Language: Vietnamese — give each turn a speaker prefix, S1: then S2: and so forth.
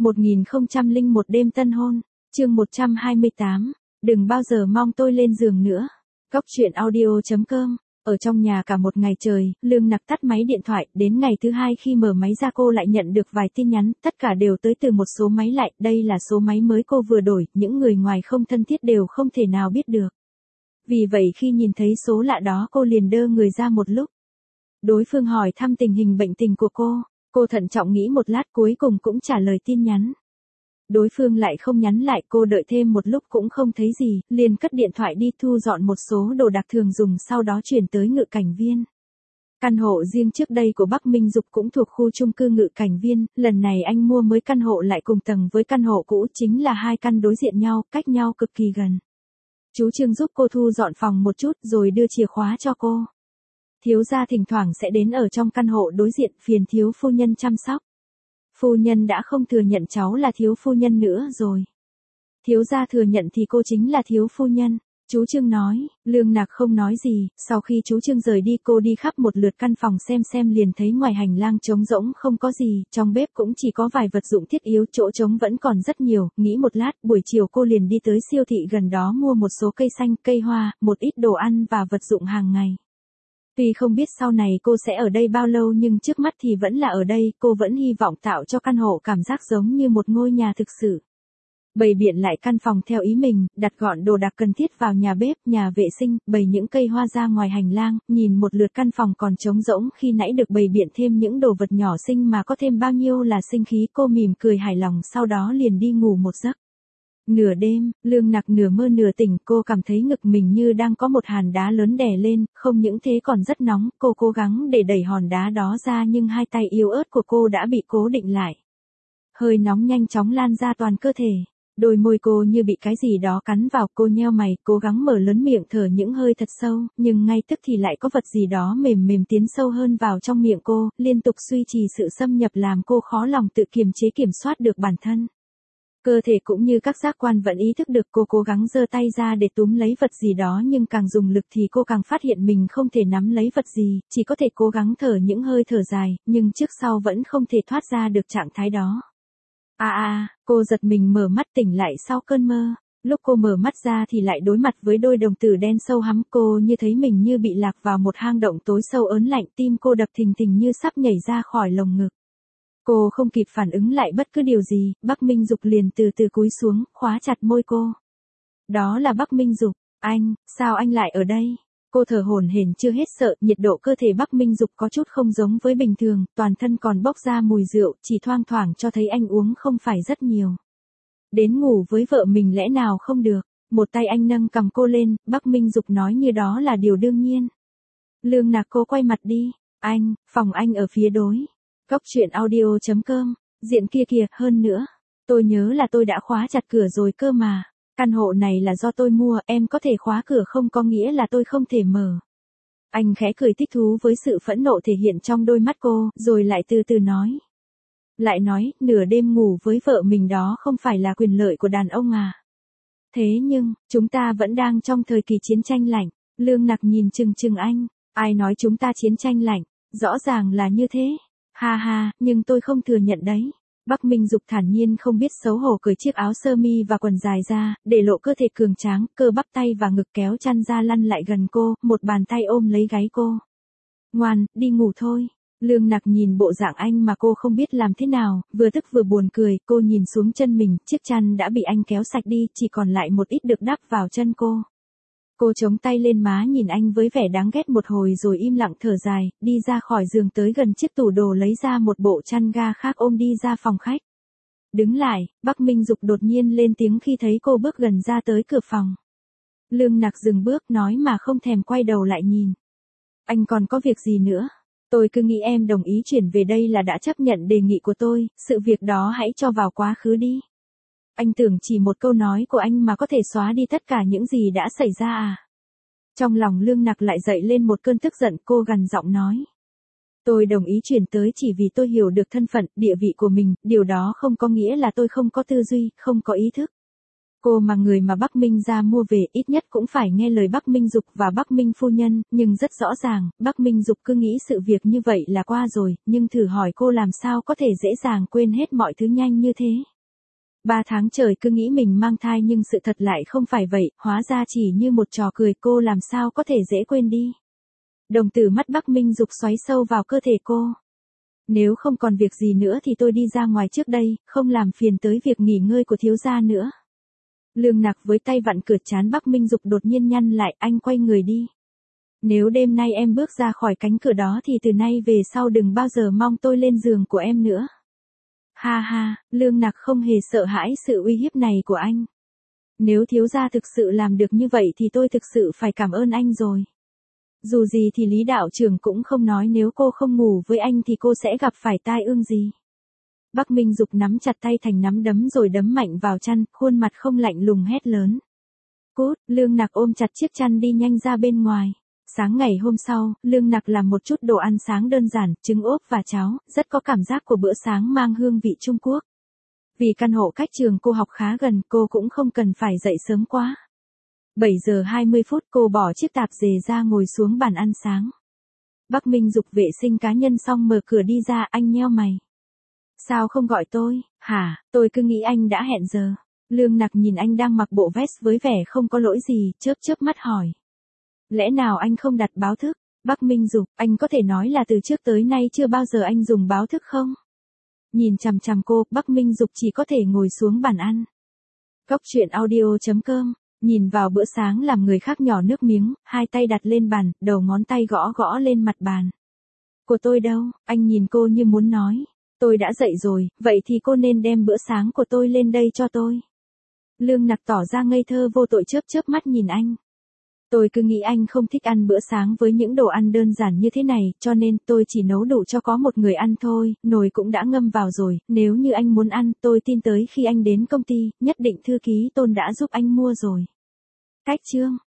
S1: 1001 đêm tân hôn, chương 128, đừng bao giờ mong tôi lên giường nữa. Góc truyện audio.com. Ở trong nhà cả một ngày trời, Lương Nặc tắt máy điện thoại, đến ngày thứ hai khi mở máy ra cô lại nhận được vài tin nhắn, tất cả đều tới từ một số máy lạ, đây là số máy mới cô vừa đổi, những người ngoài không thân thiết đều không thể nào biết được. Vì vậy khi nhìn thấy số lạ đó cô liền đơ người ra một lúc. Đối phương hỏi thăm tình hình bệnh tình của cô thận trọng nghĩ một lát cuối cùng cũng trả lời tin nhắn. Đối phương lại không nhắn lại, cô đợi thêm một lúc cũng không thấy gì, liền cất điện thoại đi thu dọn một số đồ đạc thường dùng sau đó chuyển tới Ngự Cảnh Viên. Căn hộ riêng trước đây của Bắc Minh Dục cũng thuộc khu chung cư Ngự Cảnh Viên, lần này anh mua mới căn hộ lại cùng tầng với căn hộ cũ, chính là hai căn đối diện nhau, cách nhau cực kỳ gần. Chú Trương giúp cô thu dọn phòng một chút rồi đưa chìa khóa cho cô. Thiếu gia thỉnh thoảng sẽ đến ở trong căn hộ đối diện, phiền thiếu phu nhân chăm sóc. Phu nhân đã không thừa nhận cháu là thiếu phu nhân nữa rồi. Thiếu gia thừa nhận thì cô chính là thiếu phu nhân, chú Trương nói. Lương Nặc không nói gì, sau khi chú Trương rời đi cô đi khắp một lượt căn phòng xem liền thấy ngoài hành lang trống rỗng không có gì, trong bếp cũng chỉ có vài vật dụng thiết yếu, chỗ trống vẫn còn rất nhiều, nghĩ một lát, buổi chiều cô liền đi tới siêu thị gần đó mua một số cây xanh, cây hoa, một ít đồ ăn và vật dụng hàng ngày. Tuy không biết sau này cô sẽ ở đây bao lâu nhưng trước mắt thì vẫn là ở đây, cô vẫn hy vọng tạo cho căn hộ cảm giác giống như một ngôi nhà thực sự. Bày biện lại căn phòng theo ý mình, đặt gọn đồ đạc cần thiết vào nhà bếp, nhà vệ sinh, bày những cây hoa ra ngoài hành lang, nhìn một lượt căn phòng còn trống rỗng khi nãy được bày biện thêm những đồ vật nhỏ xinh mà có thêm bao nhiêu là sinh khí, cô mỉm cười hài lòng sau đó liền đi ngủ một giấc. Nửa đêm, Lương Nặc nửa mơ nửa tỉnh, cô cảm thấy ngực mình như đang có một hòn đá lớn đè lên, không những thế còn rất nóng, cô cố gắng để đẩy hòn đá đó ra nhưng hai tay yếu ớt của cô đã bị cố định lại. Hơi nóng nhanh chóng lan ra toàn cơ thể, đôi môi cô như bị cái gì đó cắn vào, cô nheo mày, cố gắng mở lớn miệng thở những hơi thật sâu, nhưng ngay tức thì lại có vật gì đó mềm tiến sâu hơn vào trong miệng cô, liên tục duy trì sự xâm nhập làm cô khó lòng tự kiềm chế kiểm soát được bản thân. Cơ thể cũng như các giác quan vẫn ý thức được, cô cố gắng giơ tay ra để túm lấy vật gì đó nhưng càng dùng lực thì cô càng phát hiện mình không thể nắm lấy vật gì, chỉ có thể cố gắng thở những hơi thở dài, nhưng trước sau vẫn không thể thoát ra được trạng thái đó. Cô giật mình mở mắt tỉnh lại sau cơn mơ. Lúc cô mở mắt ra thì lại đối mặt với đôi đồng tử đen sâu hắm, cô như thấy mình như bị lạc vào một hang động tối sâu ớn lạnh, tim cô đập thình thình như sắp nhảy ra khỏi lồng ngực. Cô không kịp phản ứng lại bất cứ điều gì, Bắc Minh Dục liền từ từ cúi xuống, khóa chặt môi cô. Đó là Bắc Minh Dục, anh, sao anh lại ở đây? Cô thở hổn hển chưa hết sợ, nhiệt độ cơ thể Bắc Minh Dục có chút không giống với bình thường, toàn thân còn bốc ra mùi rượu, chỉ thoang thoảng cho thấy anh uống không phải rất nhiều. Đến ngủ với vợ mình lẽ nào không được? Một tay anh nâng cầm cô lên, Bắc Minh Dục nói như đó là điều đương nhiên. Lương Nặc cô quay mặt đi, phòng anh ở phía đối. Góc truyện audio.com, diện kia kìa, hơn nữa. Tôi nhớ là tôi đã khóa chặt cửa rồi cơ mà. Căn hộ này là do tôi mua, em có thể khóa cửa không có nghĩa là tôi không thể mở. Anh khẽ cười thích thú với sự phẫn nộ thể hiện trong đôi mắt cô, rồi lại từ từ nói. Lại nói, nửa đêm ngủ với vợ mình đó không phải là quyền lợi của đàn ông à. Thế nhưng, chúng ta vẫn đang trong thời kỳ chiến tranh lạnh. Lương Nặc nhìn chừng anh. Ai nói chúng ta chiến tranh lạnh, rõ ràng là như thế. Nhưng tôi không thừa nhận đấy. Bắc Minh Dục thản nhiên không biết xấu hổ cởi chiếc áo sơ mi và quần dài ra, để lộ cơ thể cường tráng, cơ bắp tay và ngực kéo chăn ra lăn lại gần cô, một bàn tay ôm lấy gáy cô. Ngoan, đi ngủ thôi. Lương Nặc nhìn bộ dạng anh mà cô không biết làm thế nào, vừa tức vừa buồn cười, cô nhìn xuống chân mình, chiếc chăn đã bị anh kéo sạch đi, chỉ còn lại một ít được đắp vào chân cô. Cô chống tay lên má nhìn anh với vẻ đáng ghét một hồi rồi im lặng thở dài, đi ra khỏi giường tới gần chiếc tủ đồ lấy ra một bộ chăn ga khác ôm đi ra phòng khách. Đứng lại, Bắc Minh Dục đột nhiên lên tiếng khi thấy cô bước gần ra tới cửa phòng. Lương Nặc dừng bước nói mà không thèm quay đầu lại nhìn. Anh còn có việc gì nữa? Tôi cứ nghĩ em đồng ý chuyển về đây là đã chấp nhận đề nghị của tôi, sự việc đó hãy cho vào quá khứ đi. Anh tưởng chỉ một câu nói của anh mà có thể xóa đi tất cả những gì đã xảy ra à? Trong lòng Lương Nặc lại dậy lên một cơn tức giận, cô gằn giọng nói. Tôi đồng ý chuyển tới chỉ vì tôi hiểu được thân phận, địa vị của mình, điều đó không có nghĩa là tôi không có tư duy, không có ý thức. Cô mà người mà Bắc Minh ra mua về ít nhất cũng phải nghe lời Bắc Minh Dục và Bắc Minh phu nhân, nhưng rất rõ ràng, Bắc Minh Dục cứ nghĩ sự việc như vậy là qua rồi, nhưng thử hỏi cô làm sao có thể dễ dàng quên hết mọi thứ nhanh như thế. 3 tháng trời cứ nghĩ mình mang thai nhưng sự thật lại không phải vậy, hóa ra chỉ như một trò cười, cô làm sao có thể dễ quên đi. Đồng tử mắt Bắc Minh Dục xoáy sâu vào cơ thể cô. Nếu không còn việc gì nữa thì tôi đi ra ngoài trước đây, không làm phiền tới việc nghỉ ngơi của thiếu gia nữa. Lương Nặc với tay vặn cửa, trán Bắc Minh Dục đột nhiên nhăn lại, anh quay người đi. Nếu đêm nay em bước ra khỏi cánh cửa đó thì từ nay về sau đừng bao giờ mong tôi lên giường của em nữa. Ha ha, Lương Nặc không hề sợ hãi sự uy hiếp này của anh. Nếu thiếu gia thực sự làm được như vậy thì tôi thực sự phải cảm ơn anh rồi. Dù gì thì Lý đạo trưởng cũng không nói nếu cô không ngủ với anh thì cô sẽ gặp phải tai ương gì. Bắc Minh Dục nắm chặt tay thành nắm đấm rồi đấm mạnh vào chăn, khuôn mặt không lạnh lùng hét lớn. Cút, Lương Nặc ôm chặt chiếc chăn đi nhanh ra bên ngoài. Sáng ngày hôm sau, Lương Nặc làm một chút đồ ăn sáng đơn giản, trứng ốp và cháo, rất có cảm giác của bữa sáng mang hương vị Trung Quốc. Vì căn hộ cách trường cô học khá gần, cô cũng không cần phải dậy sớm quá. 7 giờ 20 phút cô bỏ chiếc tạp dề ra ngồi xuống bàn ăn sáng. Bắc Minh Dục vệ sinh cá nhân xong mở cửa đi ra, anh nheo mày. Sao không gọi tôi, hả, tôi cứ nghĩ anh đã hẹn giờ. Lương Nặc nhìn anh đang mặc bộ vest với vẻ không có lỗi gì, chớp chớp mắt hỏi. Lẽ nào anh không đặt báo thức? Bắc Minh Dục, anh có thể nói là từ trước tới nay chưa bao giờ anh dùng báo thức không? Nhìn chằm chằm cô, Bắc Minh Dục chỉ có thể ngồi xuống bàn ăn. Cốc truyện audio.com, nhìn vào bữa sáng làm người khác nhỏ nước miếng, hai tay đặt lên bàn, đầu ngón tay gõ gõ lên mặt bàn. Của tôi đâu? Anh nhìn cô như muốn nói. Tôi đã dậy rồi, vậy thì cô nên đem bữa sáng của tôi lên đây cho tôi. Lương Nặc tỏ ra ngây thơ vô tội, chớp chớp mắt nhìn anh. Tôi cứ nghĩ anh không thích ăn bữa sáng với những đồ ăn đơn giản như thế này, cho nên tôi chỉ nấu đủ cho có một người ăn thôi, nồi cũng đã ngâm vào rồi, nếu như anh muốn ăn, tôi tin tới khi anh đến công ty, nhất định thư ký Tôn đã giúp anh mua rồi. Cách chương